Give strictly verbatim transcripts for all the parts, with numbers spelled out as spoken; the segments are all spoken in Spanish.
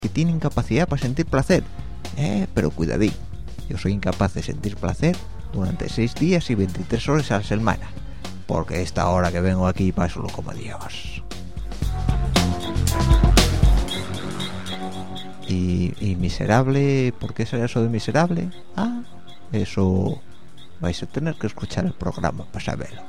que tienen capacidad para sentir placer. Eh, pero cuidadín, yo soy incapaz de sentir placer durante seis días y veintitrés horas a la semana, porque esta hora que vengo aquí paso como Dios. Y, y miserable, ¿por qué será eso de miserable? Ah, eso vais a tener que escuchar el programa para saberlo.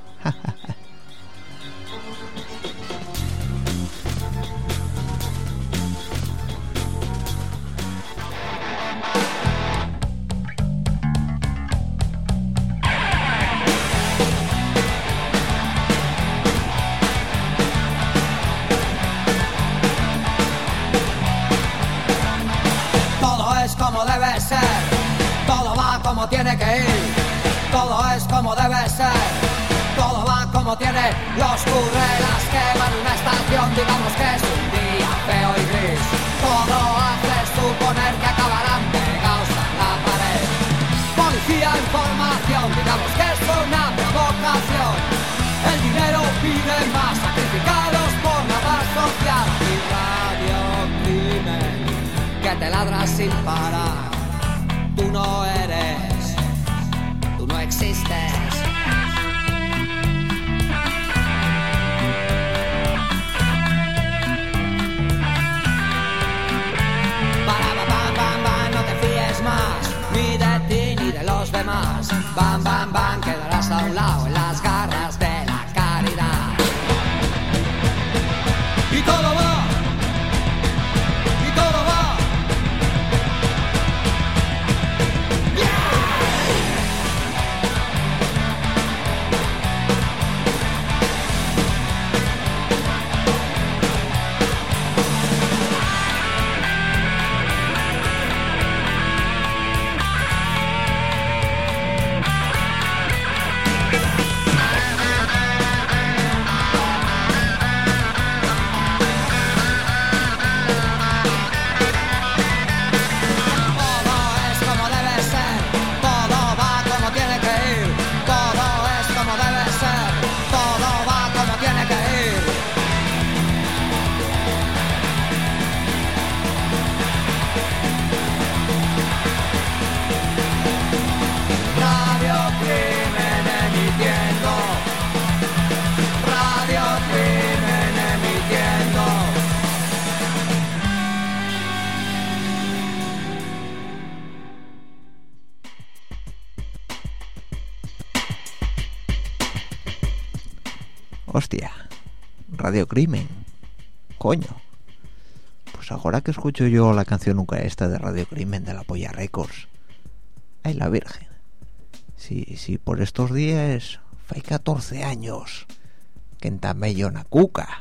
Como debe ser, todo va como tiene que ir, todo es como debe ser, todo va como tiene, los currelas queman una estación, digamos que es un día feo y gris, todo hace suponer que acabarán pegados a la pared, policía, información, digamos que es una provocación, el dinero pide más, sacrificados por la paz social y radio crimen, que te ladras sin parar. Tú no eres, tú no existes. Para, bam, bam, bam, bam, no te fíes más, ni de ti ni de los demás. Bam, bam, bam, quedarás a un lado en las garras de la caridad. Y todo va. Hostia, Radio Crimen, coño. Pues ahora que escucho yo la canción nunca esta de Radio Crimen de la Polla Records, ay la Virgen, si, si por estos días fue catorce años que entamello na cuca,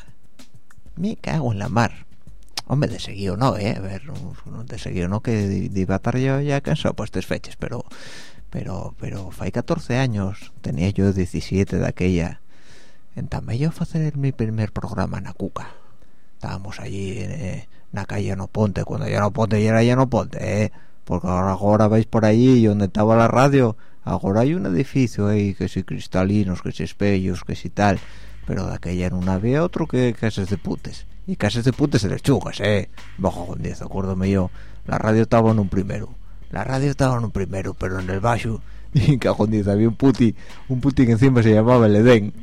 me cago en la mar. Hombre, de seguido no, eh, a ver, de seguido no, que iba a estar yo ya cansado por estas fechas, pero, pero, pero fue catorce años, tenía yo diecisiete de aquella. Entonces yo a hacer mi primer programa en la Cuca. Estábamos allí en, en la calle No Ponte, cuando ya No Ponte ya era ya No Ponte, ¿eh? Porque ahora, ahora vais por allí y donde estaba la radio, ahora hay un edificio ahí que si cristalinos, que si espejos, que si tal, pero de aquella no había otro que casas de putes. Y casas de putes de lechugas, ¿eh? Bajo con diez, acuérdame yo, la radio estaba en un primero, la radio estaba en un primero, pero en el bajo... Y cajón, había un puti, un puti que encima se llamaba el Edén.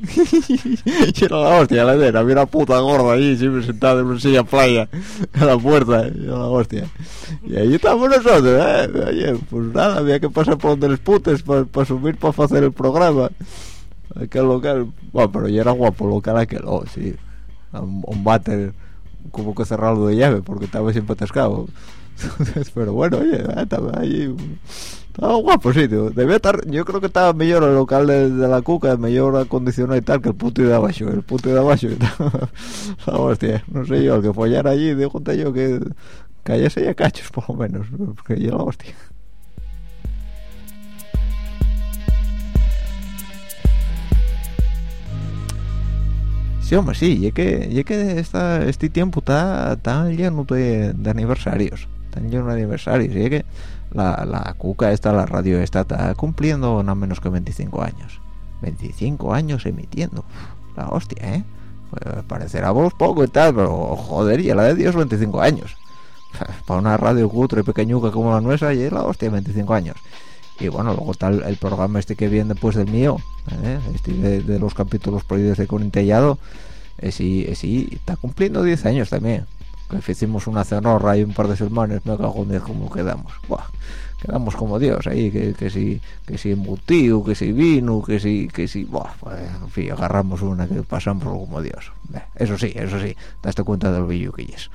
Y era la hostia, el Edén, había una puta gorda allí, siempre sentada en una silla playa, a la puerta, y era la hostia. Y ahí estábamos nosotros, ¿eh? Oye, pues nada, había que pasar por donde los putes para pa subir para hacer el programa. Aquel local, bueno, pero ya era guapo local aquel, oh, sí. Un, un váter como que cerrado de llave, porque estaba siempre atascado. Pero bueno, oye, estaba ahí... Estaba guapo sitio, debía estar, yo creo que estaba mejor el local de, de la Cuca, mejor acondicionado y tal que el puto de abajo, el puto de abajo, la hostia, no sé yo, el que follara allí, dijo yo que cayese ya cachos por lo menos, porque yo la hostia. Sí, hombre, sí, y que, y que esta, este tiempo está, está lleno de, de aniversarios, está lleno de aniversarios, y que la, la Cuca esta, la radio esta, está cumpliendo nada menos que veinticinco años. veinticinco años emitiendo. Uf, la hostia, ¿eh? Pues parecerá vos poco y tal, pero joder, y a la de Dios veinticinco años. Para una radio cutre pequeñuca como la nuestra, y la hostia, veinticinco años. Y bueno, luego está el, el programa este que viene después del mío, ¿eh? Este de, de los capítulos prohibidos de Corintellado, sí, sí, está cumpliendo diez años también. Que hicimos una cenorra y un par de semanas, me cago en diez como quedamos. Buah, quedamos como Dios ahí, que, que si que si embutido, que si vino, que si que si buah, pues, en fin, agarramos una que pasamos como Dios. Eso sí, eso sí, daste cuenta del billo que es.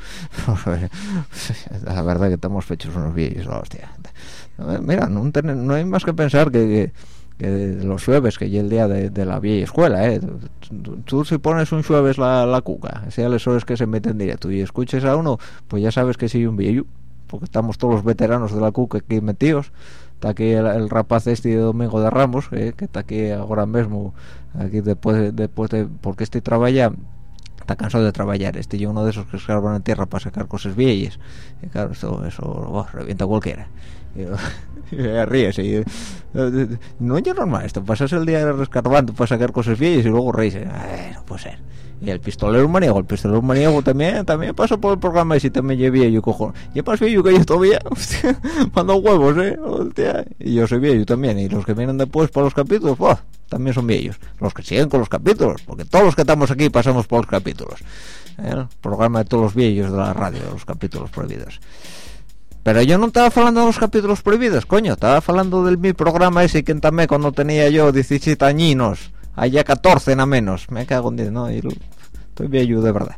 La verdad que estamos fechos unos billos, hostia. Mira, no, ten, no hay más que pensar que, que, que los jueves, que ya el día de, de la vieja escuela, ¿eh? Tú, tú si pones un jueves la, la cuca, sea las horas que se meten directo y escuches a uno, pues ya sabes que sí un viejo, porque estamos todos los veteranos de la cuca aquí metidos. Está aquí el, el rapaz este de Domingo de Ramos, ¿eh? Que está aquí ahora mismo, aquí después, después de, porque este trabaja, está cansado de trabajar, este y uno de esos que se escarban en tierra para sacar cosas viejas, y claro, eso, eso oh, revienta cualquiera. Y ríes y, no es normal esto, pasas el día rescarbando para sacar cosas viejas y luego reís. Ay, no puede ser. Y el pistolero maniego, el pistolero maniego también también pasó por el programa y si también llevé yo, cojo, ya pasé yo que yo todavía, hostia, mando huevos, eh, hostia, y yo soy viejo también, y los que vienen después para los capítulos, oh, también son viejos, los que siguen con los capítulos, porque todos los que estamos aquí pasamos por los capítulos, ¿eh? El programa de todos los viejos de la radio, los capítulos prohibidos. Pero yo no estaba hablando de los capítulos prohibidos, coño, estaba hablando del mi programa ese que también cuando tenía yo diecisiete añinos, allá catorce nada menos, me cago en diez, ¿no? Y estoy viejo de verdad.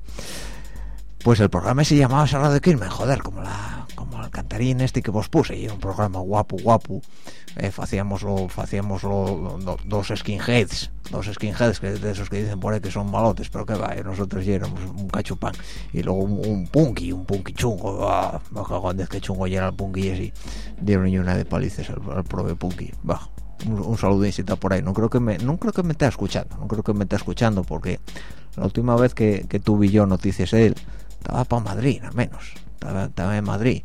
Pues el programa se llamaba Esa Radio Crimen, joder, como la como el cantarín este que vos puse, y era un programa guapo, guapo. Eh, hacíamos lo, hacíamos lo, lo, dos skinheads, dos skinheads que de esos que dicen por ahí que son malotes, pero que va, nosotros ya éramos un cachupán, y luego un, un punky, un punky chungo, ah, me cago en diez que chungo ya era el punky ese, dieron yo una de palices al, al prove punky, bajo. Un, un saludín si está por ahí, no creo que me no creo que me esté escuchando, no creo que me esté escuchando porque la última vez que, que tuve yo noticias de él estaba para Madrid, al menos, estaba, estaba en Madrid,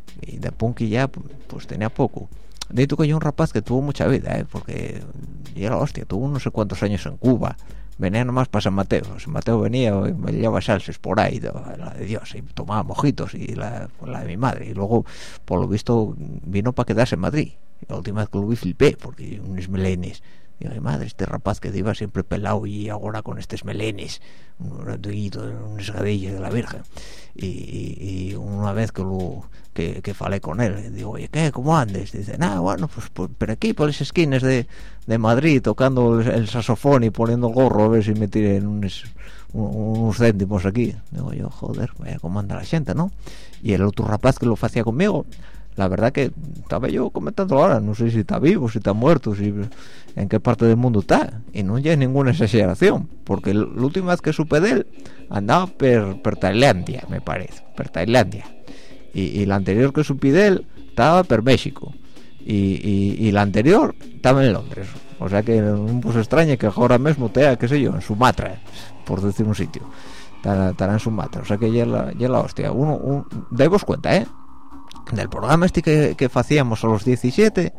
y de punky ya pues tenía poco. De hecho que yo un rapaz que tuvo mucha vida, ¿eh? Porque ya la hostia, tuvo no sé cuántos años en Cuba, venía nomás para San Mateo, San Mateo venía y me llevaba salses por ahí, la de Dios, y tomaba mojitos y la, la de mi madre, y luego por lo visto vino para quedarse en Madrid. La última vez que lo vi flipé porque unos melenes, digo, ay madre, este rapaz que iba siempre pelado y ahora con estos melenes, un ratollito, un esgadillo de la Virgen. Y, y, y una vez que lo que, que falé con él, digo, oye, ¿qué? ¿Cómo andes? Dice, nada, bueno, pues por, por aquí, por las esquinas de, de Madrid, tocando el, el saxofón y poniendo el gorro a ver si me tiren unos, unos céntimos aquí. Digo yo, joder, vaya cómo anda la gente, ¿no? Y el otro rapaz que lo hacía conmigo, la verdad que estaba yo comentando ahora, no sé si está vivo, si está muerto, si en qué parte del mundo está, y no hay ninguna exageración, porque la última vez que supe de él andaba per, per Tailandia, me parece, per Tailandia, y, y la anterior que supe de él estaba per México, y, y, y la anterior estaba en Londres, o sea que no pues extraña que ahora mismo esté, qué sé yo, en Sumatra, por decir un sitio, estará en Sumatra, o sea que ya la, ya la hostia, uno, un, dais cuenta, eh, del programa este que, que hacíamos a los diecisiete,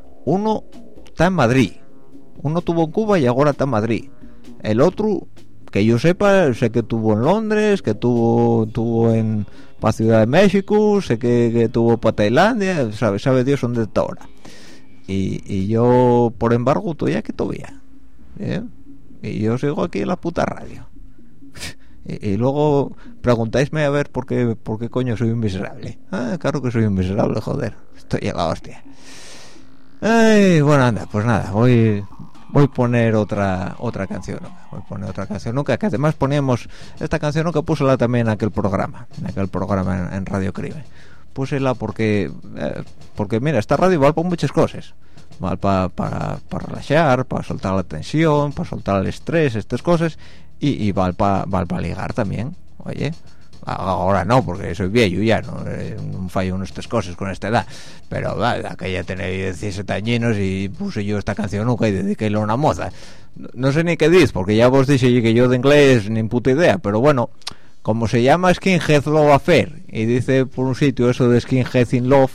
uno está en Madrid, uno tuvo en Cuba y ahora está en Madrid, el otro que yo sepa, sé que tuvo en Londres, que tuvo tuvo en para Ciudad de México, sé que, que tuvo para Tailandia, sabe, sabe Dios dónde está ahora, y, y yo por embargo estoy aquí todavía, ¿eh? Y yo sigo aquí en la puta radio. Y, y luego preguntáisme a ver por qué por qué coño soy un miserable. Ah, claro que soy un miserable, joder, estoy a la hostia. Ay, bueno, anda, pues nada, voy voy a poner otra otra canción, voy a poner otra canción nunca, que además poníamos esta canción nunca puse la también en aquel programa, en aquel programa en, en Radio Crimen. Pusela porque eh, porque mira, esta radio vale para muchas cosas. Vale para pa, pa relajar, para soltar la tensión, para soltar el estrés, estas cosas. Y, y vale para val pa ligar también, oye, ahora no, porque soy viejo ya, no, no fallo en estas cosas con esta edad, pero vale, que ya tenía diecisiete añinos y puse yo esta canción nunca y dediquéle a una moza, no, no sé ni qué dice, porque ya vos dije que yo de inglés ni puta idea, pero bueno, como se llama Skinhead Love Affair, y dice por un sitio eso de Skinhead in Love,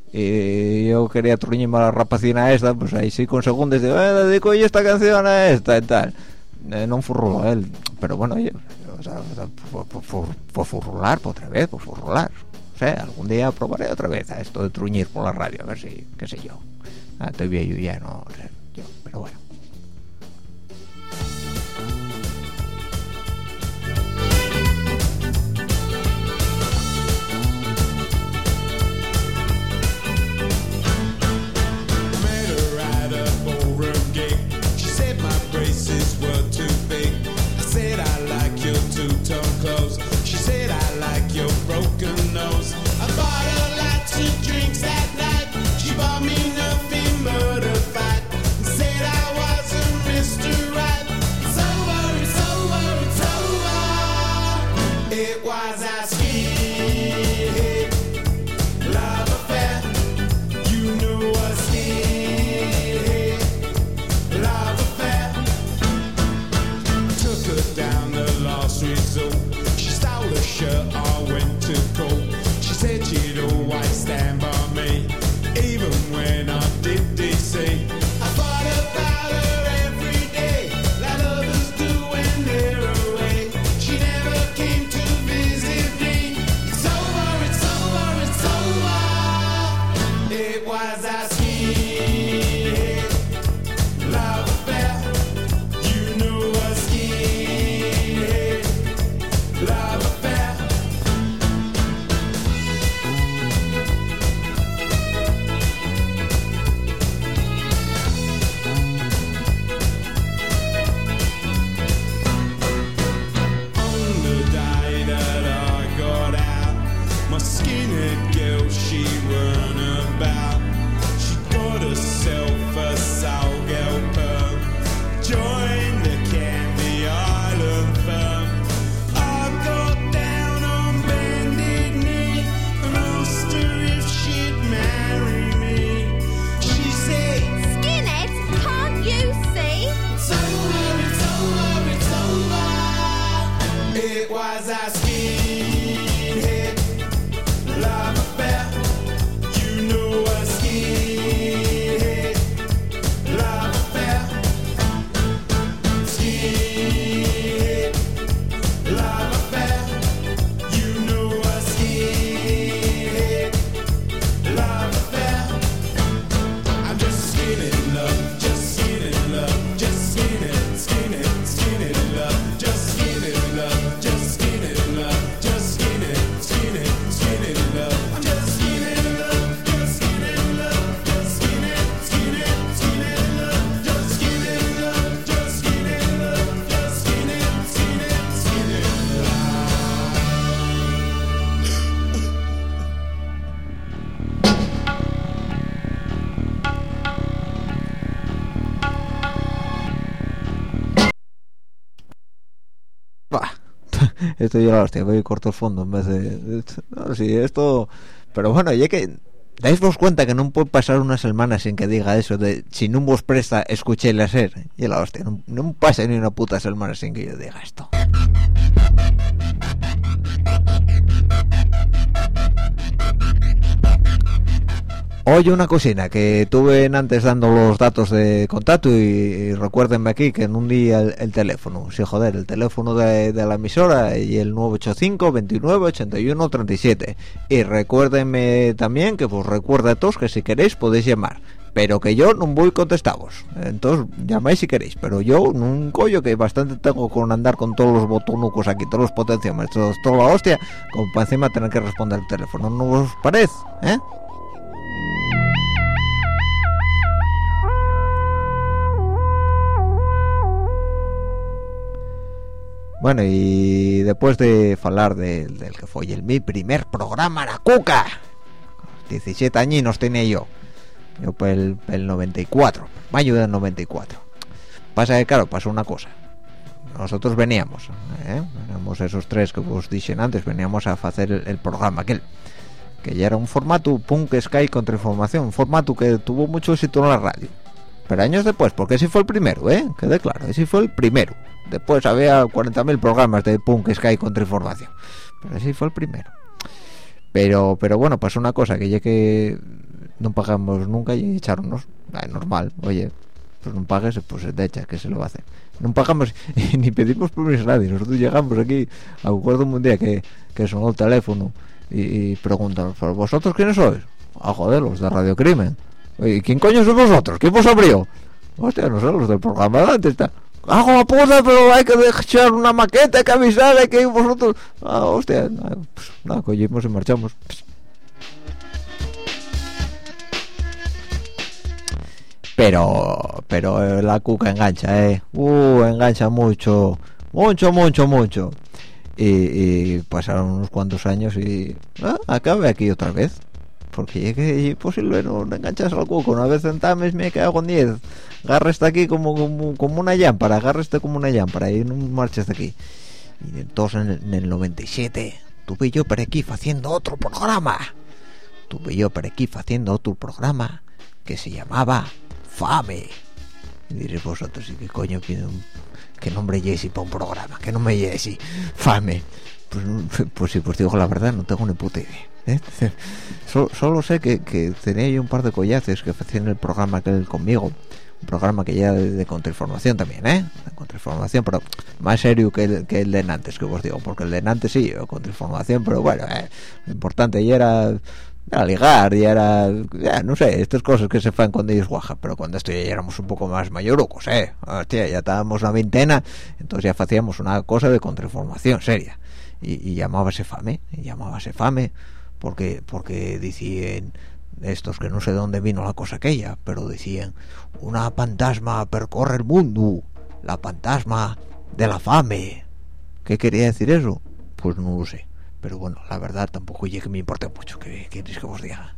y yo quería truñirme a la rapacina esta, pues ahí sí con segundos digo, eh, dedico yo esta canción a esta y tal. Eh, non furruló él, pero bueno, oye, o sea, por, por, por, por furrular, por otra vez, por furrular, sé, algún día probaré otra vez a esto de truñir por la radio, a ver si, qué sé yo. Ah, estoy viejo ya, no sé, yo, pero bueno. Esto yo la hostia, voy corto el fondo en vez de... No, sí, esto... Pero bueno, ya que... Dais vos cuenta que no puede pasar una semana sin que diga eso de si no vos presta, escuché la ser. Y la hostia, no, no pasa ni una puta semana sin que yo diga esto. Oye, una cocina que tuve antes dando los datos de contacto y, y recuérdenme aquí que en un día el, el teléfono, sí joder, el teléfono de, de la emisora y el nueve ocho cinco, veintinueve, ochenta y uno, treinta y siete. Y recuérdenme también que os recuerda a todos que si queréis podéis llamar, pero que yo no voy a contestaros. Entonces llamáis si queréis, pero yo un collo que bastante tengo con andar con todos los botonucos aquí, todos los potenciómetros, toda la hostia, como para encima tener que responder el teléfono. ¿No os parece? ¿Eh? Bueno, y después de hablar de, del que fue el mi primer programa La Cuca, diecisiete añinos tenía yo, yo por el, el noventa y cuatro, mayo del noventa y cuatro. Pasa que claro, pasó una cosa. Nosotros veníamos, ¿eh? veníamos esos tres que os dije antes, veníamos a hacer el, el programa aquel, que ya era un formato punk sky contra información, un formato que tuvo mucho éxito en la radio. Pero años después, porque ese fue el primero, ¿eh? Quede claro, ese fue el primero. Después había cuarenta mil programas de punk, sky, contra información. Pero ese fue el primero. Pero pero bueno, pasó una cosa, que ya que no pagamos nunca y echarnos. Es normal, oye, pues no pagues, pues de hecha, que se lo va a hacer. No pagamos ni pedimos permiso a nadie. Nosotros llegamos aquí, acuerdo un día que, que sonó el teléfono y, y preguntan, ¿pero vosotros quiénes sois? Ah, joder, los de Radio Crimen. ¿Y quién coño sois vosotros? ¿Quién os abrió? Hostia, no sé, los del programa de antes está. ¡Hago la puta, pero hay que echar una maqueta, hay que avisar, hay que ir vosotros! Ah, hostia, nada, pues, nada, cogimos y marchamos. Pero, pero la cuca engancha, eh. Uh, engancha mucho, mucho, mucho, mucho. Y, y pasaron unos cuantos años y ah, acabé aquí otra vez. Porque llegué posible no enganchas al cuco. Una vez en Tames me quedo con diez. Agarra este aquí como, como, como una llámpara, agarra este como una llámpara y no marches de aquí. Y entonces en el, en el noventa y siete tuve yo por aquí haciendo otro programa. Tuve yo por aquí haciendo otro programa que se llamaba Fame. Y diréis vosotros, ¿y qué coño pide un, qué nombre Jesse para un programa? ¿Qué nombre Jesse? Fame. Pues, pues sí, pues digo la verdad, no tengo ni puta idea. ¿eh? Solo, solo sé que, que tenía yo un par de collaces que hacían el programa aquel conmigo, un programa que ya de, de contrainformación también, ¿eh? De contrainformación, pero más serio que el, que el de antes, que os digo, porque el de antes sí, contrainformación, pero bueno, eh, lo importante ya era, era ligar, y era, ya, no sé, estas cosas que se fan cuando ellos guaja, pero cuando esto ya éramos un poco más mayorucos, ¿eh? Hostia, ya estábamos una veintena, entonces ya hacíamos una cosa de contrainformación seria, y, y llamábase Fame, y llamábase Fame, porque porque decían estos que no sé de dónde vino la cosa aquella, pero decían una fantasma percorre el mundo, la fantasma de la fame. ¿Qué quería decir eso? Pues no lo sé, pero bueno, la verdad tampoco es que me importe mucho. ¿Qué queréis que os diga?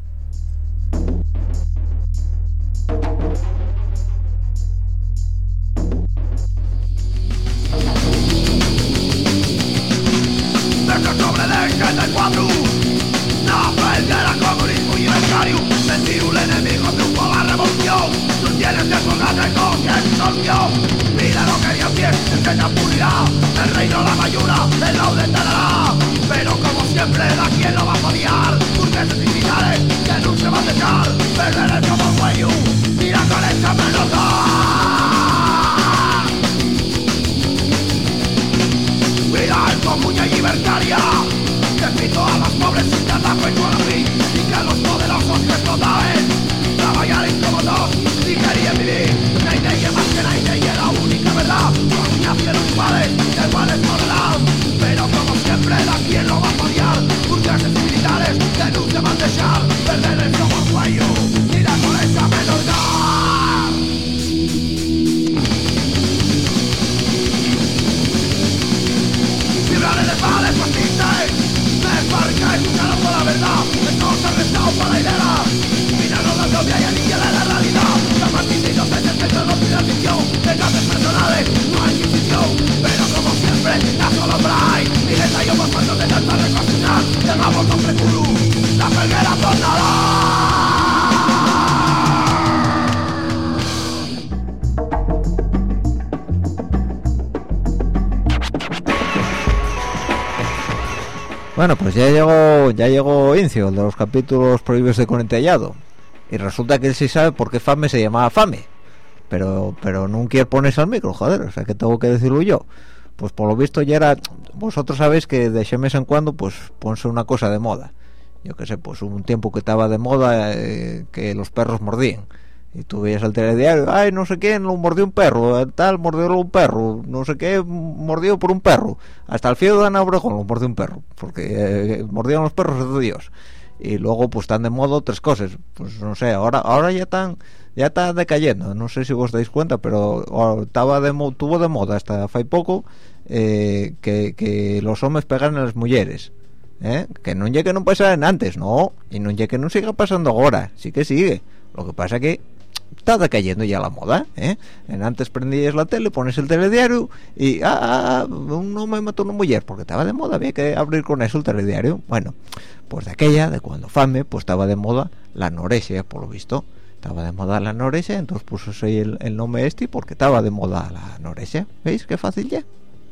Desde sobre el setenta y cuatro nace el comunismo y becario, sentir un enemigo triunfó la revolución. Tú tienes que colgarte con quien surgió. Mira lo que Dios tiene, es que te apurrirá. El reino la mayura, él lo detenerá. Pero como siempre, ¿a quién lo va a odiar? Porque esos criminales que no se van a dejar. Perder como el cuello, mira con esa melodía. Mira el comuña y libertaria, que pito a los pobres sin trabajo y por fin, y que a los poderosos que explotaban trabajar incómodos y querían vivir. Nadie más que nadie y la única verdad. Comuña cielos iguales, iguales morarán. Pero como siempre, ¿a quién lo va a odiar? Porque esos militares que no se van a dejar. Perder el como el cuello, mira con esa melodía. Vibrar el vale fascistas, me parca y buscaron por la verdad. Esto se ha restado para la idea. Miraron la propia y anilla de la realidad. La partida inocente que no tiene adicción. De casos personales, no hay inquisición. Pero como siempre, la solo hay. Y les hallo por cuando de tanta reconstrucción. Llegamos con precuru, la peguera por nada. Bueno, pues ya llegó ya llegó Incio, el de los capítulos prohibidos de Conentellado. Y resulta que él sí sabe por qué Fame se llamaba Fame. Pero pero no quiere ponerse al micro, joder, o sea que tengo que decirlo yo. Pues por lo visto ya era... Vosotros sabéis que de ese mes en cuando pues ponse una cosa de moda. Yo qué sé, pues hubo un tiempo que estaba de moda eh, que los perros mordían. Y tú veías el telediario, ay, no sé quién lo mordió un perro, tal, mordió un perro, no sé qué, mordió por un perro. Hasta el fío de Ana Obregón lo mordió un perro, porque eh, mordieron los perros de Dios. Y luego pues están de moda otras cosas, pues no sé, ahora ahora ya están ya está decayendo, no sé si vos dais cuenta, pero oh, estaba de mo tuvo de moda hasta hace poco eh, que, que los hombres pegan a las mujeres. ¿Eh? Que no llegue que no pasaran antes, no, y no llegue que no siga pasando ahora, sí que sigue. Lo que pasa que está decayendo ya la moda, ¿eh? En antes prendías la tele, pones el telediario y ah, ah, un hombre mató a una mujer porque estaba de moda, había que abrir con eso el telediario. Bueno, pues de aquella, de cuando Fame, pues estaba de moda la anorexia, por lo visto. Estaba de moda la anorexia, entonces puso ahí el, el nombre este porque estaba de moda la anorexia. ¿Veis qué fácil ya?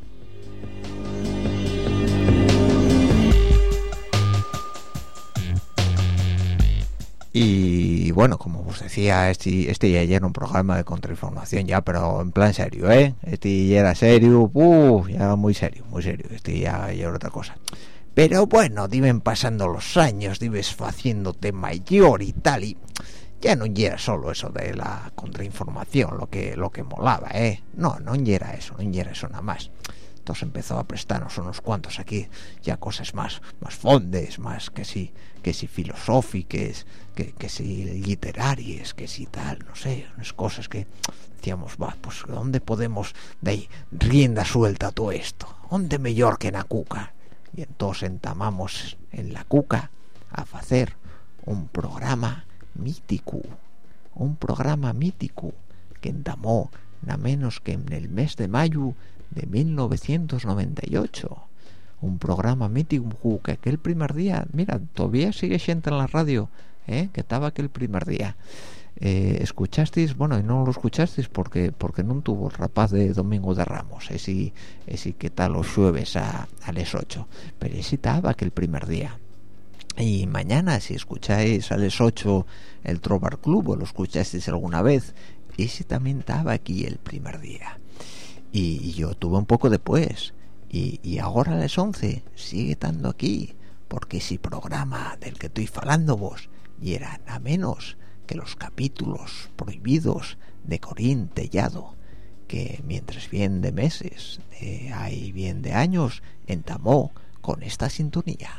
Y bueno, como os decía, este, este ya era un programa de contrainformación ya, pero en plan serio, ¿eh? Este ya era serio, uh, ya muy serio, muy serio, este ya, ya era otra cosa. Pero bueno, diven pasando los años, dives haciéndote mayor y tal, y ya no era solo eso de la contrainformación lo que lo que molaba, eh no, no era eso, no era eso nada más. Entonces empezó a prestarnos unos cuantos aquí ya cosas más más fondes, más que si que si filosóficas, que, que si literarias, que si tal, no sé, unas cosas que decíamos, va, pues ¿dónde podemos de ahí rienda suelta a todo esto? ¿Dónde mejor que en la cuca? Y entonces entamamos en la cuca a hacer un programa mítico, un programa mítico que entamó nada menos que en el mes de mayo de mil novecientos noventa y ocho. Un programa mítico que aquel primer día, mira, todavía sigue gente en la radio, ¿eh? Que estaba aquel primer día. Eh, escuchasteis, bueno, y no lo escuchasteis porque porque no tuvo el rapaz de Domingo de Ramos, ese, ese que tal los jueves a, a las ocho, pero ese estaba aquel primer día. Y mañana, si escucháis a las ocho el Trobar Club, o lo escuchasteis alguna vez, ese también estaba aquí el primer día. Y, y yo tuve un poco después. Y, y ahora a las once sigue estando aquí, porque ese programa del que estoy falando vos, y era nada menos que los capítulos prohibidos de Corín Tellado, que mientras bien de meses, de hay bien de años, entamó con esta sintonía.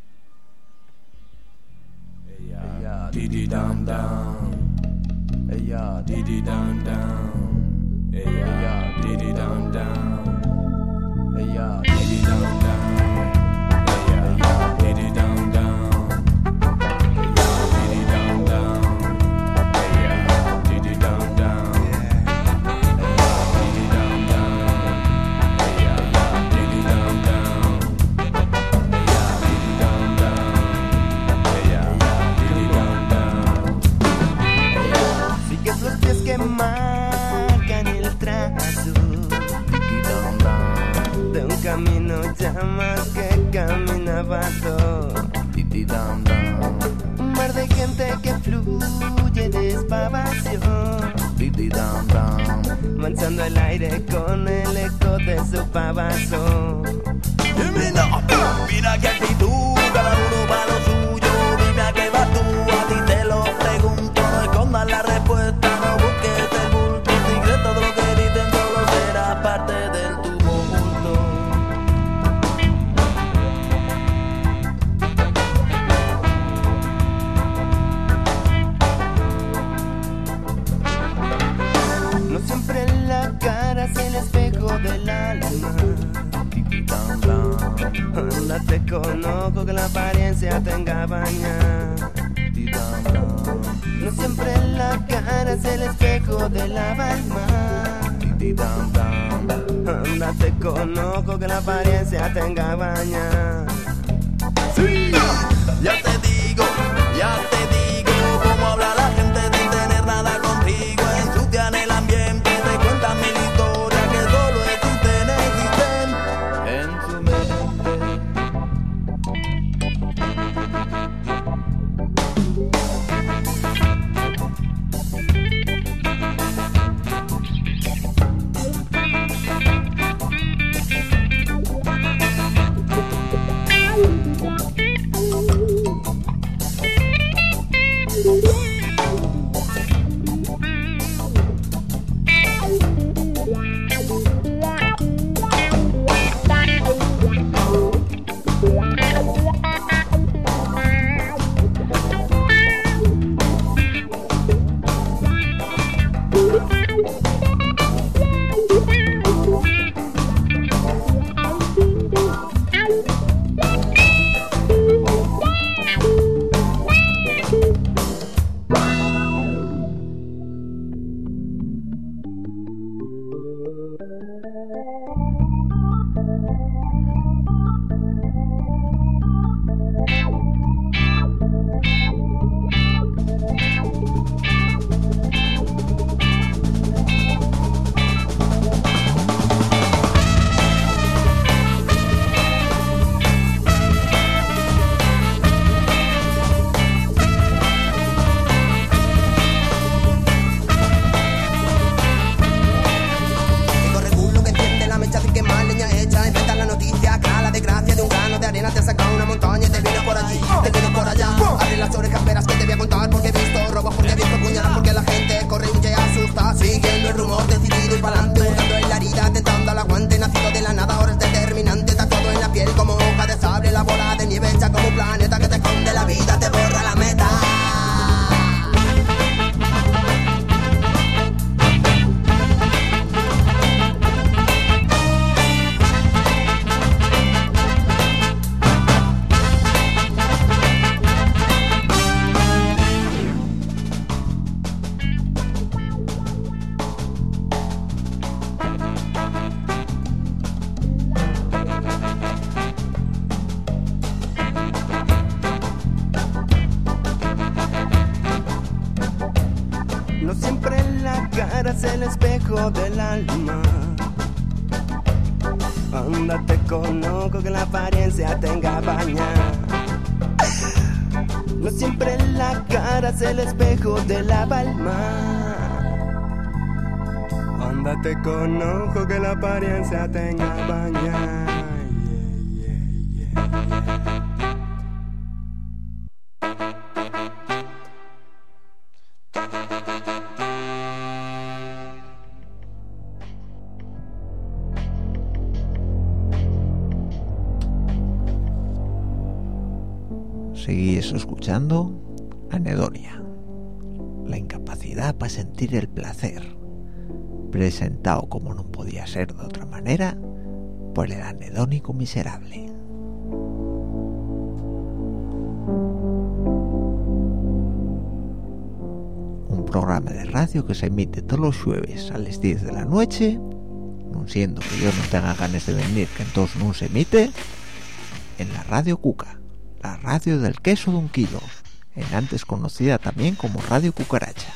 Ella didi dam dam, ella didi dam dam, ella didi dam dam, ella didi dam dam, ella didi dam dam, ella didi dam dam, ella didi dam dam, ella didi dam dam, ella didi dam dam, ella didi dam dam. Sigues los pies que marcan el trazo de un camino ya más que caminaba. Un mar de gente que fluye despacio, manchando el aire con el eco de su pavazo. Mira, mira qué actitud, cada uno va lo suyo. Dime a qué vas tú, a ti te lo pregunto. No escondas la respuesta, no busques el bulto. Si crees todo lo que dicen, solo será parte del tumulto. No siempre la cara es el espejo del alma. Andate con ojo que la apariencia te engaña. No siempre la cara es el espejo de la alma. Andate con ojo que la apariencia te engaña. Sí, ya te digo, ya te digo cómo habla la gente sin tener nada contigo. Ensucian el ambiente, te cuentan mil historias que solo existen, existen en su mente. cara es el espejo del alma. Ándate con ojo que la apariencia tenga baña. No siempre la cara es el espejo de la alma. Ándate con ojo que la apariencia tenga baña. Seguís escuchando Anedonia, la incapacidad para sentir el placer, presentado como no podía ser de otra manera por el anedónico miserable. Un programa de radio que se emite todos los jueves a las diez de la noche, no siendo que yo no tenga ganas de venir, que entonces no se emite, en la Radio Cuca, la radio del queso de un kilo, en antes conocida también como Radio Cucaracha.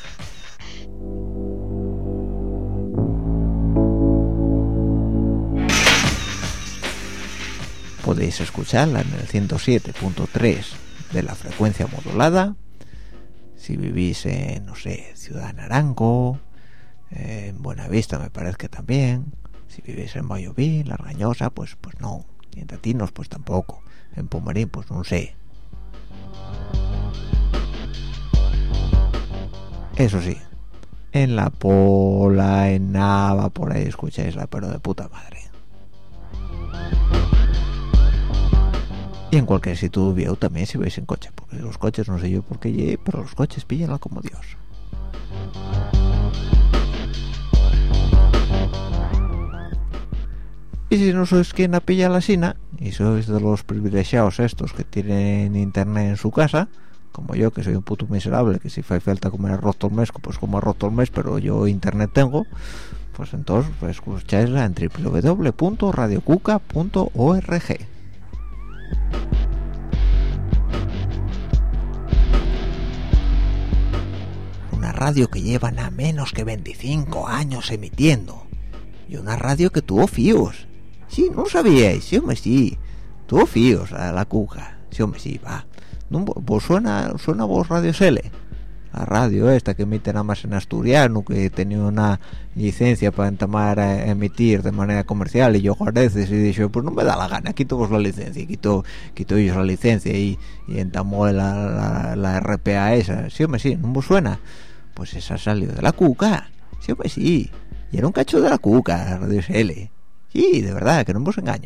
Podéis escucharla en el ciento siete punto tres de la frecuencia modulada si vivís en, no sé, Ciudad Naranco, en Buenavista me parece que también. Si vivís en Valloví, La Rañosa, pues pues no, y en Tatinos pues tampoco. En Pomarín pues no sé. Eso sí, en La Pola, en Nava, por ahí escucháisla, pero de puta madre. Y en cualquier sitio viejo también si vais en coche, porque los coches no sé yo por qué llegué, pero los coches pillanla como Dios. Y si no sois quien la pilla la sina, y sois de los privilegiados estos que tienen internet en su casa, como yo, que soy un puto miserable, que si fai falta comer arroz todo el mes, pues como arroz todo el mes, pero yo internet tengo, pues entonces pues escucháisla en doble u doble u doble u punto radio cuca punto org. Una radio que lleva nada menos que veinticinco años emitiendo, y una radio que tuvo fíos. Sí, no sabíais, sí, hombre, sí. Tuvo fíos a la Cuca. Sí, hombre, sí, va. No, pues suena, suena vos Radio Sele. La radio esta que emite nada más en asturiano, que tenía una licencia para entamar a emitir de manera comercial, y yo a veces y dije, pues no me da la gana, quito vos la licencia, quito, quito ellos la licencia y, y entamó la, la, la R P A esa. Sí, hombre, sí, no vos suena. Pues esa salió de la Cuca. Sí, hombre, sí. Y era un cacho de la Cuca, Radio Sele. Sí, de verdad, que no os engaño.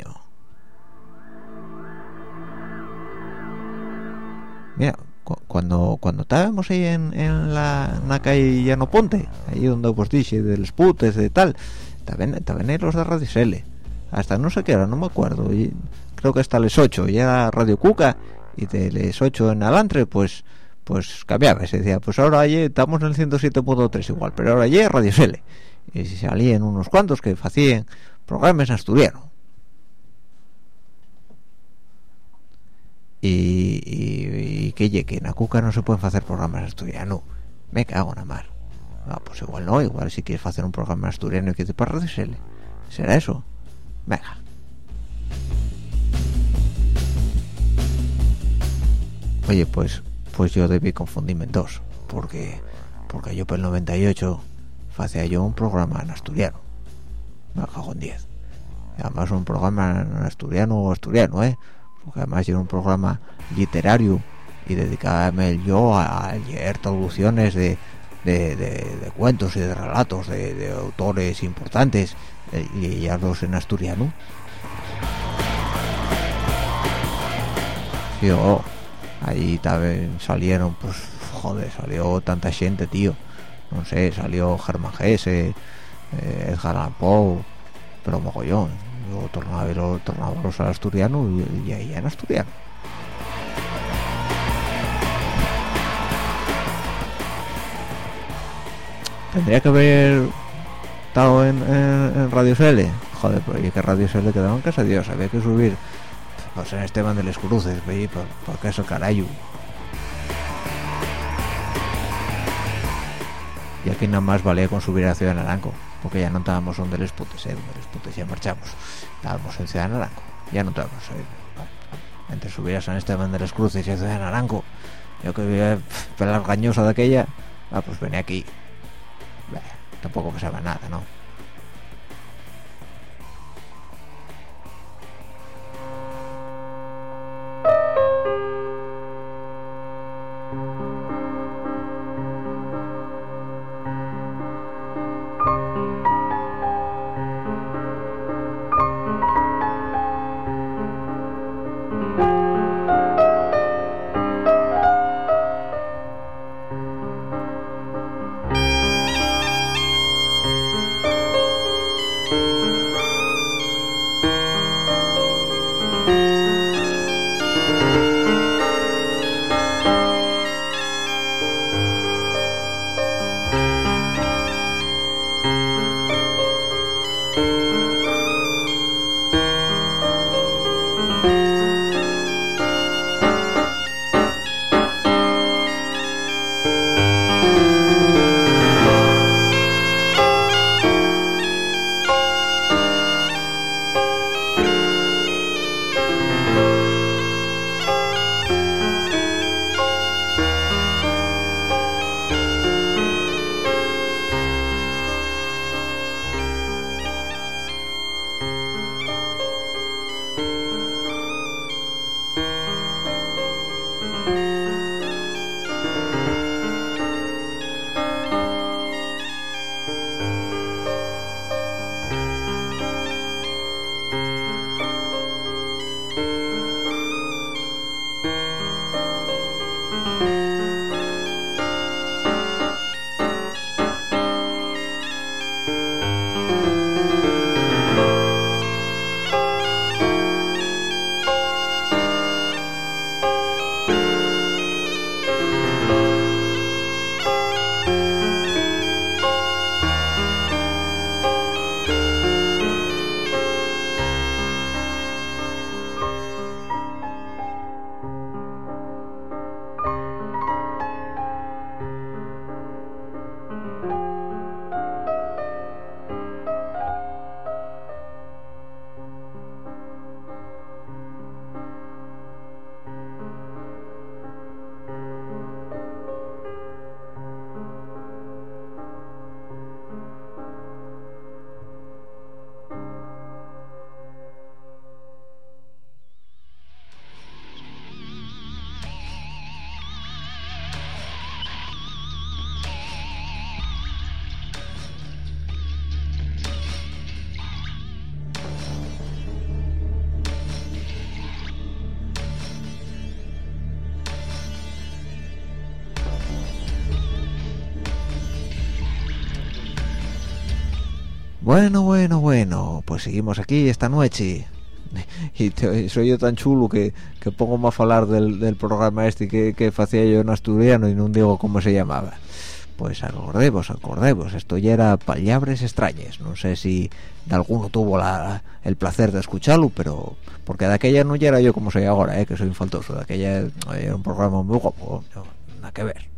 Mira, cu cuando cuando estábamos ahí en, en, la, en la calle Llano Ponte, ahí donde os dije de los putes de tal, estaban ahí los de Radio Sele. Hasta no sé qué era, no me acuerdo. Y creo que hasta les ocho, ya Radio Cuca, y de les ocho en adelante, pues pues cambiaba. Se decía, pues ahora allí estamos en el ciento siete punto tres igual, pero ahora allí Radio Sele. Y si salían unos cuantos que hacían programas en asturiano. Y, y, y que ye, que en la Cuca no se pueden hacer programas en asturiano. Me cago en la mar. Ah, pues igual no, igual si quieres hacer un programa en asturiano y que te parras de sele. ¿Será eso? Venga. Oye, pues pues yo debí confundirme en dos, porque porque yo por el noventa y ocho hacía yo un programa en asturiano. Me cago en diez. Además un programa en asturiano o asturiano, ¿eh? Porque además era un programa literario y dedicábame yo a, a leer traducciones de, de, de, de cuentos y de relatos de, de autores importantes y leerlos en asturiano. Sí, oh, ahí también salieron, pues, joder, salió tanta gente, tío. No sé, salió Germán Gese, eh, Edgar Allan Poe, pero mogollón. Yo tornaba a verlo, tornaba a verlos al asturiano y, y ahí en asturiano. Tendría que haber estado en, en, en Radio Sele. Joder, pero oye, que Radio Sele quedaba en casa de Dios. Había que subir pues en Esteban de les Cruces, veí, por, por queso carayu. Y el aquí nada más valía con subir a Ciudad de Naranco, porque ya no estábamos donde les putes, ¿eh? Donde les putes ya marchamos, estábamos en Ciudad de Naranco, ya no estábamos, ¿eh? Entre subir a San Esteban de las Cruces y a Ciudad de Naranco, yo que vivía pelar gañosa de aquella, ah, pues venía aquí, bah, tampoco pasaba nada, ¿no? Bueno, bueno, bueno, pues seguimos aquí esta noche. Y te, soy yo tan chulo que, que pongo más a hablar del, del programa este que, que hacía yo en asturiano y no digo cómo se llamaba. Pues acordemos, acordemos, esto ya era Palabras Extrañas. No sé si de alguno tuvo la, el placer de escucharlo, pero porque de aquella no ya era yo como soy ahora, ¿eh? Que soy infaltoso. De aquella era un programa muy guapo, no, nada que ver.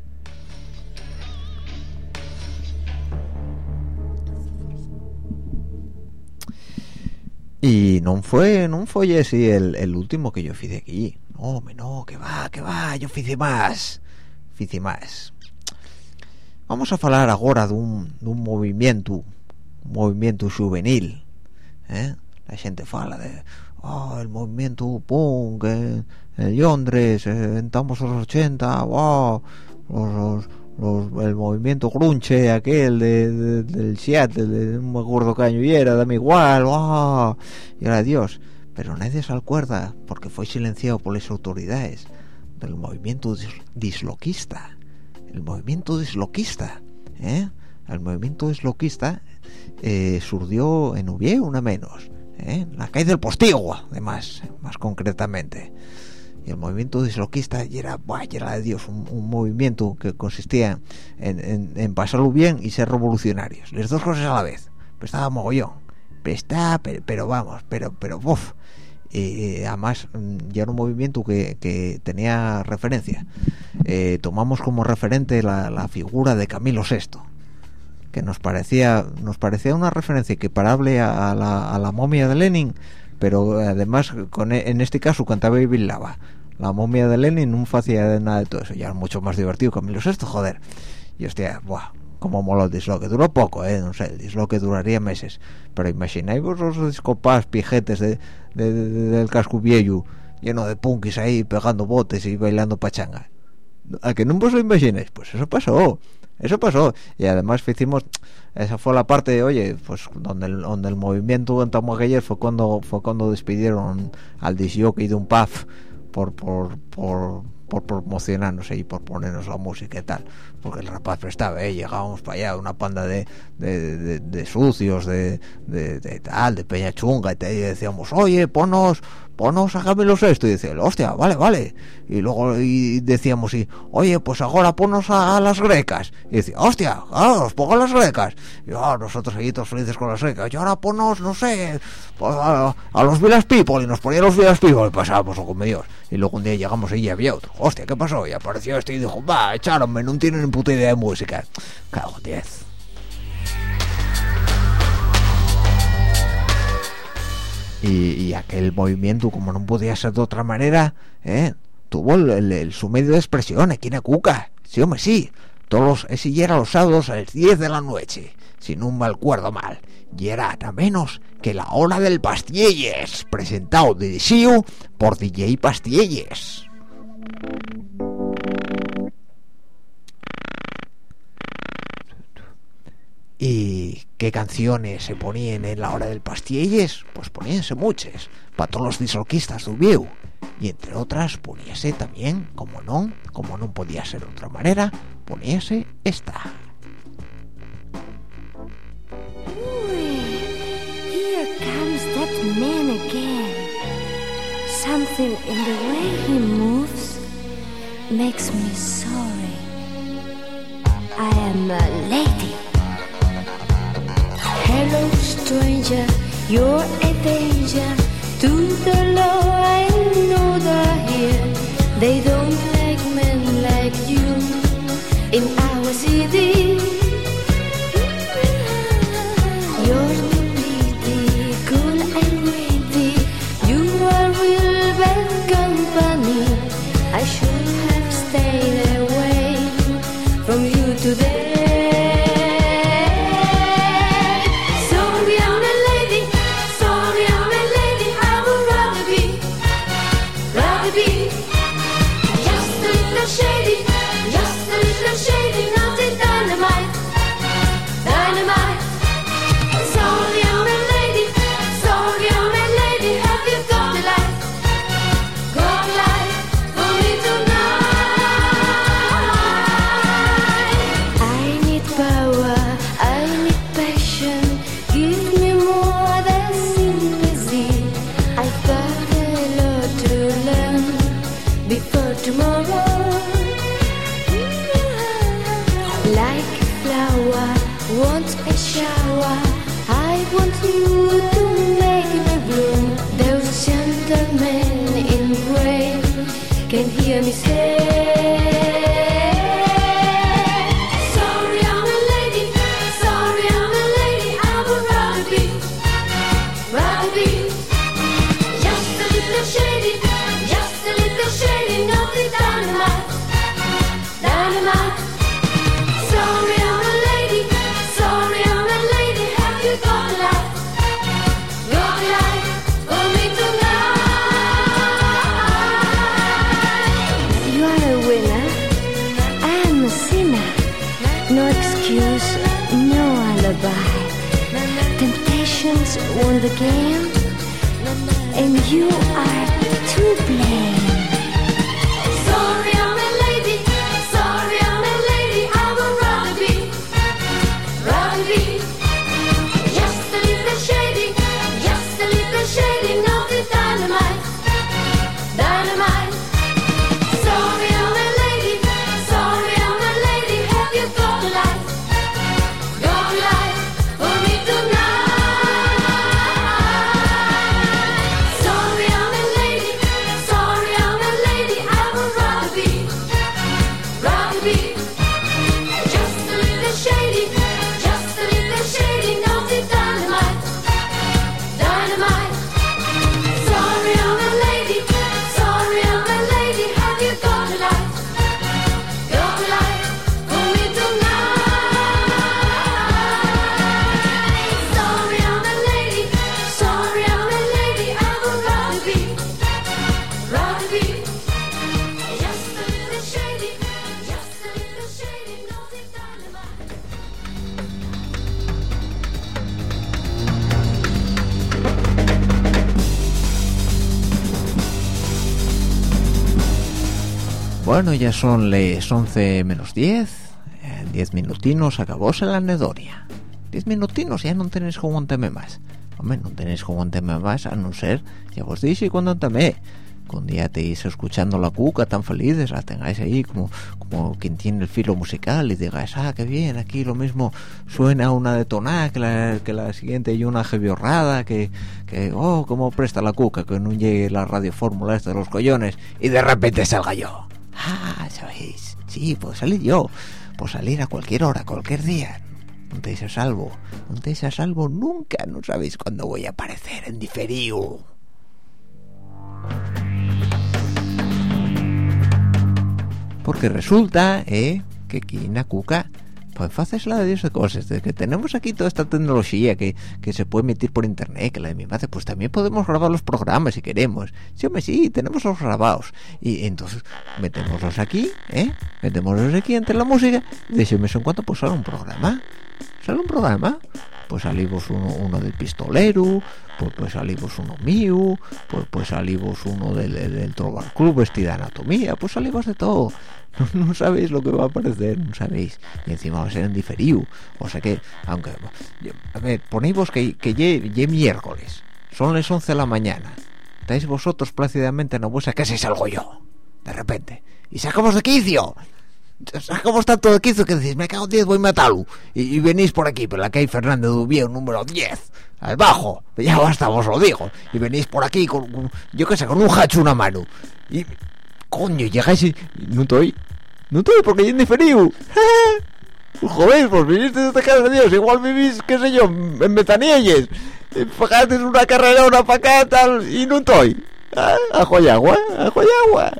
Y no fue, no fue ese el, el último que yo hice aquí. No, no, que va, que va, yo hice más, hice más. Vamos a hablar ahora de un, de un movimiento, un movimiento juvenil, ¿eh? La gente fala de, oh, el movimiento punk, eh, en Londres, eh, estamos a los ochenta, wow, los, los, los, el movimiento grunge aquel de, de, del Seattle, de un gordo caño y era, dame igual, wow, y era Dios. Pero nadie se acuerda, porque fue silenciado por las autoridades, del movimiento disloquista. El movimiento disloquista, ¿eh? El movimiento disloquista eh, surgió en Ubié, una menos, ¿eh? En la calle del Postigo, además, más concretamente. Y el movimiento disloquista era, buah, era de Dios, un, un movimiento que consistía en, en, en pasarlo bien y ser revolucionarios. Las dos cosas a la vez. Pues estaba mogollón. Pero está, pero, pero vamos, pero, pero, uff. Y además ya era un movimiento que, que tenía referencia. Eh, tomamos como referente la, la figura de Camilo sexto, que nos parecía nos parecía una referencia equiparable a, a, la, a la momia de Lenin, pero además con, en este caso cantaba y bailaba. La momia de Lenin no hacía nada de todo eso, ya era mucho más divertido que Camilo sexto, joder. Y hostia, buah, como moló el disloque, duró poco, eh, no sé, el disloque duraría meses, pero imagináis vos los discopás pijetes de, de, de, de, del casco viejo, lleno de punkis ahí pegando botes y bailando pachanga. ¿A que no vos lo imagináis? Pues eso pasó, eso pasó. Y además hicimos, esa fue la parte de, oye, pues donde el, donde el movimiento en Tamuagueyer fue cuando fue cuando despidieron al disjockey de un pub por por por por promocionarnos y por ponernos la música y tal, porque el rapaz prestaba, eh, llegábamos para allá una panda de de, de, de sucios de, de, de tal, de peña chunga, y, te, y decíamos, oye, ponos ponos, hágamelos esto, y decía, hostia, vale, vale, y luego y decíamos, y, oye, pues ahora ponos a, a las grecas, y decía, hostia, ah, os pongo a las grecas, y oh, nosotros ahí todos felices con las grecas, y ahora ponos, no sé, pues a, a los Village People, y nos ponían los Village People, y pasábamos o con ellos, y luego un día llegamos ahí y había otro, hostia, ¿qué pasó? Y apareció este y dijo, va, echaronme, no tienen ni puta idea de música, cago en diez. Y, y aquel movimiento, como no podía ser de otra manera, ¿eh? tuvo el, el, el, su medio de expresión aquí en Cuca, sí, hombre, sí, todos los, ese ya era los sábados a las diez de la noche, si no me acuerdo mal, y era nada menos que la hora del Pastielles, presentado dirigido por D J Pastielles. ¿Y qué canciones se ponían en la hora del Pastielles? Pues poníanse muchas, para todos los disloquistas de Ubiu. Y entre otras poníase también, como no, como no podía ser de otra manera, poníase esta. Uy, here comes that man again. Something in the way he moves makes me sorry. I am a lady. Hello, stranger, you're a danger to the law. I know they're here. They don't like men like you in our city. You're too pretty, cool and witty. You are real bad company. I should have stayed away from you today. Hear me say, sorry I'm a lady, sorry I'm a lady, I would rather be, rather be, just a little shady, just a little shady, nothing dynamite, dynamite. Sorry I'm a lady, sorry I'm a lady, have you got a life, got a life for me tonight? No excuse, no alibi. Temptations won the game, and you are to blame. Sorry, I'm a lady. Sorry, I'm a lady. I would rather be, rather be, just a little shady, just a little shady, not the dynamite, dynamite. Sorry, I'm a lady. Sorry, I'm a lady. Have you got a life? Got a life for me tonight? Sorry, I'm a lady. Sorry, I'm a lady. I would rather be, rather be, just a little shady, just Bueno, ya son las once menos diez. En diez minutinos acabóse la anedonia. diez minutinos, ya no tenéis como un tema más. Hombre, no tenéis como un tema más, a no ser, ya vos dije cuando también. Un día estéis escuchando la cuca tan felices, la tengáis ahí como, como quien tiene el filo musical y digáis, ah, qué bien, aquí lo mismo suena una detonada que la, que la siguiente y una gebiorrada, que, que, oh, cómo presta la cuca, que no llegue la radiofórmula esta de los collones, y de repente salga yo. Ah, ¿sabéis? Sí, pues salir yo, pues salir a cualquier hora, cualquier día. No estáis a salvo, no estáis a salvo nunca, no sabéis cuándo voy a aparecer en diferido. Porque resulta eh, que aquí en la cuca pues haces la de Dios de cosas, de que tenemos aquí toda esta tecnología que, que se puede emitir por internet, que la de mi madre, pues también podemos grabar los programas si queremos. Sí, hombre, sí, tenemos los grabados. Y entonces metémoslos aquí, ¿eh? Metémoslos aquí entre la música y de ese mes en cuanto pues sale un programa. ¿Sale un programa? Pues salimos uno, uno del pistolero, pues, pues salimos uno mío, pues, pues salimos uno del, del Trobar Club vestida de anatomía, pues salimos de todo. No, no sabéis lo que va a aparecer, no sabéis. Y encima va a ser en diferido. O sea que, aunque... A ver, ponéis que, que ye, ye miércoles, son las once de la mañana. Estáis vosotros plácidamente en la vuestra casa y salgo yo, de repente. Y sacamos de quicio. Sacamos tanto de quicio que decís, me cago en diez, voy a matarlo. Y, y venís por aquí, por la calle Fernández Dubié, número diez, al bajo. Ya basta, os lo digo. Y venís por aquí con, con yo qué sé, con un hacho en una mano. Y... coño, llegáis y... no estoy, no estoy porque yo en diferido. Joder, pues viniste de casa de Dios, igual vivís, qué sé yo, en Betanielles, pagaste una carrera, una para acá, tal, y no estoy. ¿Ah? Ajo y agua, ajo y agua.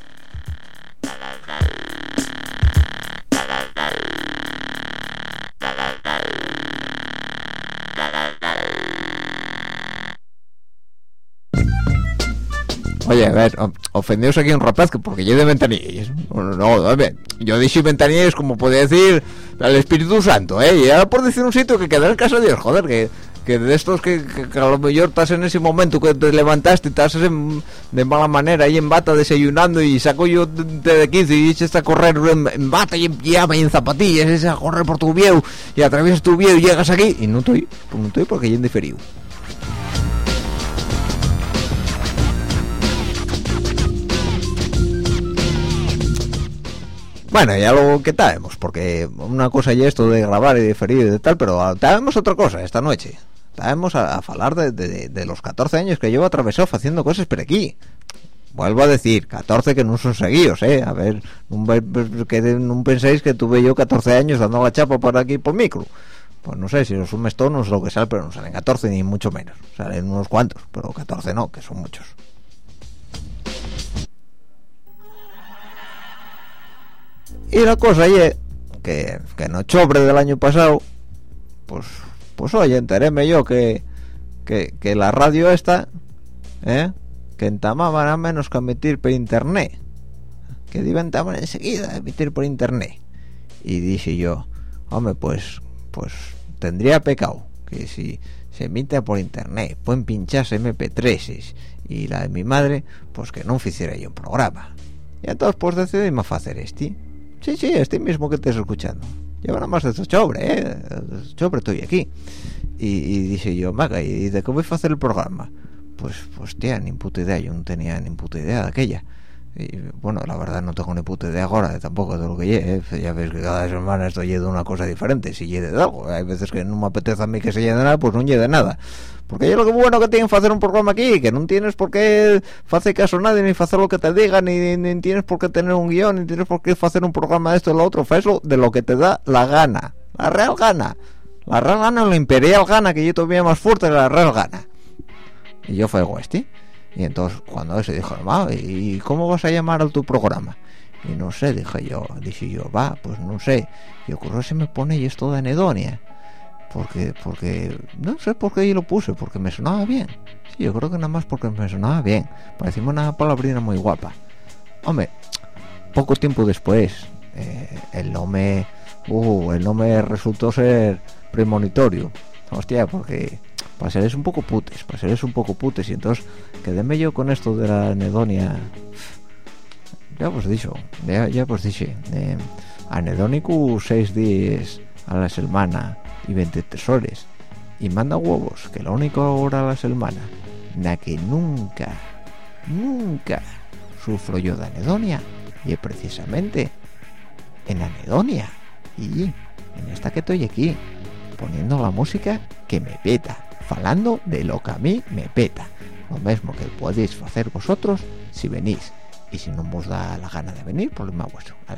Oye, a ver, ofendeos aquí un rapaz que porque yo de Ventanillas. No, no, a ver, yo dije Ventanillas como podía decir al Espíritu Santo, ¿eh? Y ahora por decir un sitio que queda en casa de Dios, joder, que, que de estos que, que, que a lo mejor estás en ese momento que te levantaste y estás en, de mala manera ahí en bata desayunando y saco yo de, de quince y eches a correr en, en bata y en pijama y en zapatillas, echas a correr por tu viejo y atraviesas tu viejo y llegas aquí y no estoy, pues no estoy porque yo en diferido. Bueno, ya lo que traemos, porque una cosa ya esto de grabar y diferir y de tal, pero traemos otra cosa esta noche. Traemos a, a hablar de, de, de los catorce años que llevo atravesado haciendo cosas por aquí. Vuelvo a decir, catorce que no son seguidos, ¿eh? A ver, no, que no penséis que tuve yo catorce años dando la chapa por aquí por micro. Pues no sé, si los sumes todos no sé lo que sale, pero no salen catorce ni mucho menos. Salen unos cuantos, pero catorce no, que son muchos. Y la cosa es que, que en octubre del año pasado, pues, pues oye, enteréme yo que, que, que la radio esta, ¿eh? Que entamaban a menos que emitir por internet, que diventaban enseguida a emitir por internet. Y dije yo, hombre, pues, pues tendría pecado que si se emite por internet, pueden pincharse eme pe tres y la de mi madre, pues que no hiciera yo un programa. Y entonces pues decidí más hacer este. Sí, sí, este mismo que estés escuchando. Lleva nada más de chobre, ¿eh? De chobre estoy aquí. Y, y dije yo, maga, ¿y de cómo voy a hacer el programa? Pues, pues, tía, ni puta idea. Yo no tenía ni puta idea de aquella. Y, bueno, la verdad no tengo ni puta idea ahora de tampoco de lo que lleve, ¿eh? Ya ves que cada semana estoy yendo de una cosa diferente. Si lleve de algo, hay veces que no me apetece a mí que se lleve de nada, pues no lleve de nada. Porque yo lo que bueno que tienen que hacer un programa aquí, que no tienes por qué hacer caso a nadie, ni hacer lo que te digan, ni, ni tienes por qué tener un guión, ni tienes por qué hacer un programa de esto o lo otro. Hazlo de lo que te da la gana, la real gana, la real gana o la imperial gana, que yo todavía más fuerte que la real gana. Y yo fue este. Y entonces cuando se dijo, va, ¿y cómo vas a llamar a tu programa? Y no sé, dije yo, dije yo, va, pues no sé. Y ocurrió se me pone y esto de anedonia. Porque, porque, no sé por qué yo lo puse, porque me sonaba bien. Sí, yo creo que nada más porque me sonaba bien. Parecía una palabrina muy guapa. Hombre, poco tiempo después, eh, el nombre, uh, el nombre resultó ser premonitorio. Hostia, porque para seres un poco putes, para seres un poco putes, y entonces quedéme yo con esto de la anedonia. ya os dicho, ya, ya os dije, eh, anedónico seis días a la semana y veintitrés horas, y manda huevos, que la única hora a la semana na que nunca, nunca sufro yo de anedonia, y es precisamente en anedonia, y en esta que estoy aquí, poniendo la música que me peta, falando de lo que a mí me peta, lo mismo que podéis hacer vosotros si venís, y si no os da la gana de venir, problema vuestro. ¡Hala!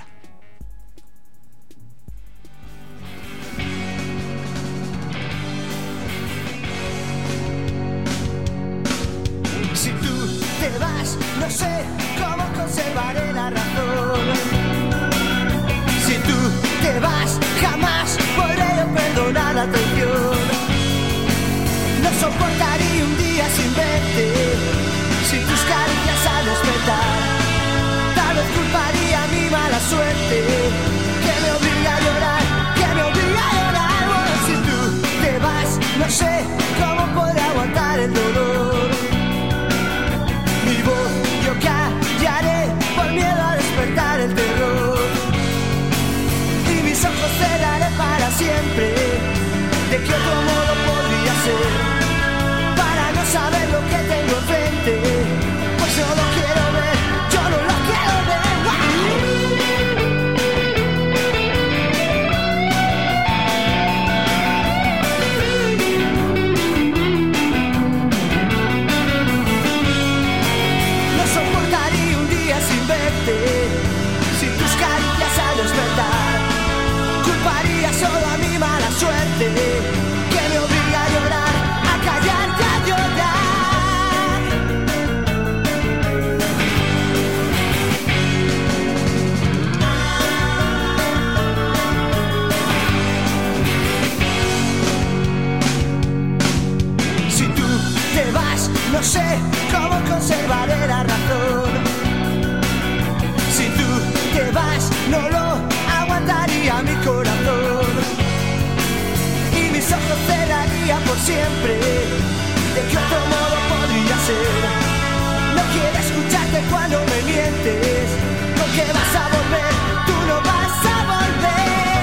Si tú te vas, no sé cómo conservaré la razón. Si tú te vas, jamás podré yo perdonar la traición. No soportaría un día sin verte, sin tus caricias al despertar. Tal vez culparía mi mala suerte, que me obliga a llorar, que me obliga a llorar. Bueno, si tú te vas, no sé cómo podré aguantar el dolor. Mi voz yo callaré por miedo a despertar el terror, y mis ojos cerraré para siempre. ¿De qué otro modo podría ser? Para no saber lo que tengo enfrente, pues yo lo quiero ver, yo no lo quiero ver. No soportaría un día sin verte, sin tus caricias al despertar. Culparía solo a mi mala suerte, que me obliga a llorar, a callar, a llorar. Si tú te vas, no sé cómo conservaré la razón. Si tú te vas, no lo aguantaría mi corazón, y mis ojos cerraría por siempre. ¿De qué otro modo podría ser? No quiero escucharte cuando me mientes, porque vas a volver, tú no vas a volver.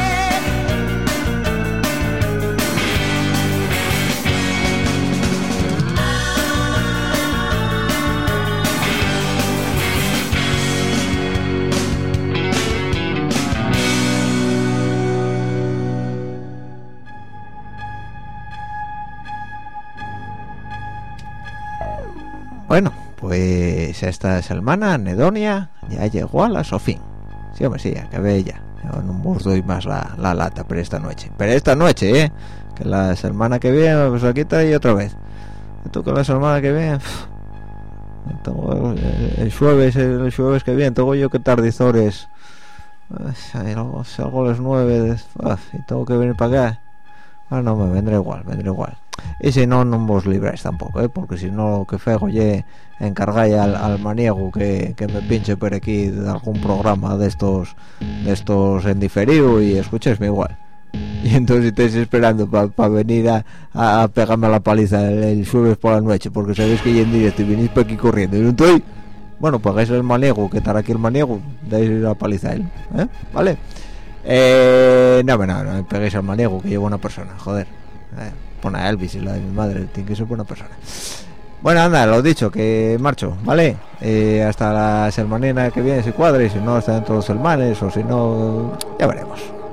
Bueno, pues esta semana Anedonia ya llegó a la su fin. Sí, hombre, sí, acabé ya. Yo no os doy más la, la lata por esta noche. Pero esta noche, ¿eh? Que la semana que viene, pues aquí está y otra vez. Esto que la semana que viene... Pff, tengo el, el jueves, el jueves que viene, tengo yo que tardizores. Salgo, salgo a las nueve uf, y tengo que venir para acá. Ah, no, me vendré igual, vendré igual. Y si no, no vos libráis tampoco, ¿eh? Porque si no, lo que fego ye encargáis al, al maniego que, que me pinche por aquí de algún programa de estos de estos en diferido y escuchéisme igual. Y entonces estáis esperando para pa venir a, a, a pegarme a la paliza el, el jueves por la noche, porque sabéis que ya en directo y venís por aquí corriendo y no estoy. Bueno, pagáis el maniego, que estará aquí el maniego, dais la paliza a él, ¿eh? ¿Vale? Eh, no, no, no, no peguéis al maniego, que lleva una persona, joder. Eh, pon a Elvis y la de mi madre, tiene que ser buena persona. Bueno, anda, lo dicho, que marcho, ¿vale? Eh, hasta la semana que viene si cuadre, y si no, hasta dentro de dos semanas, o si no, ya veremos.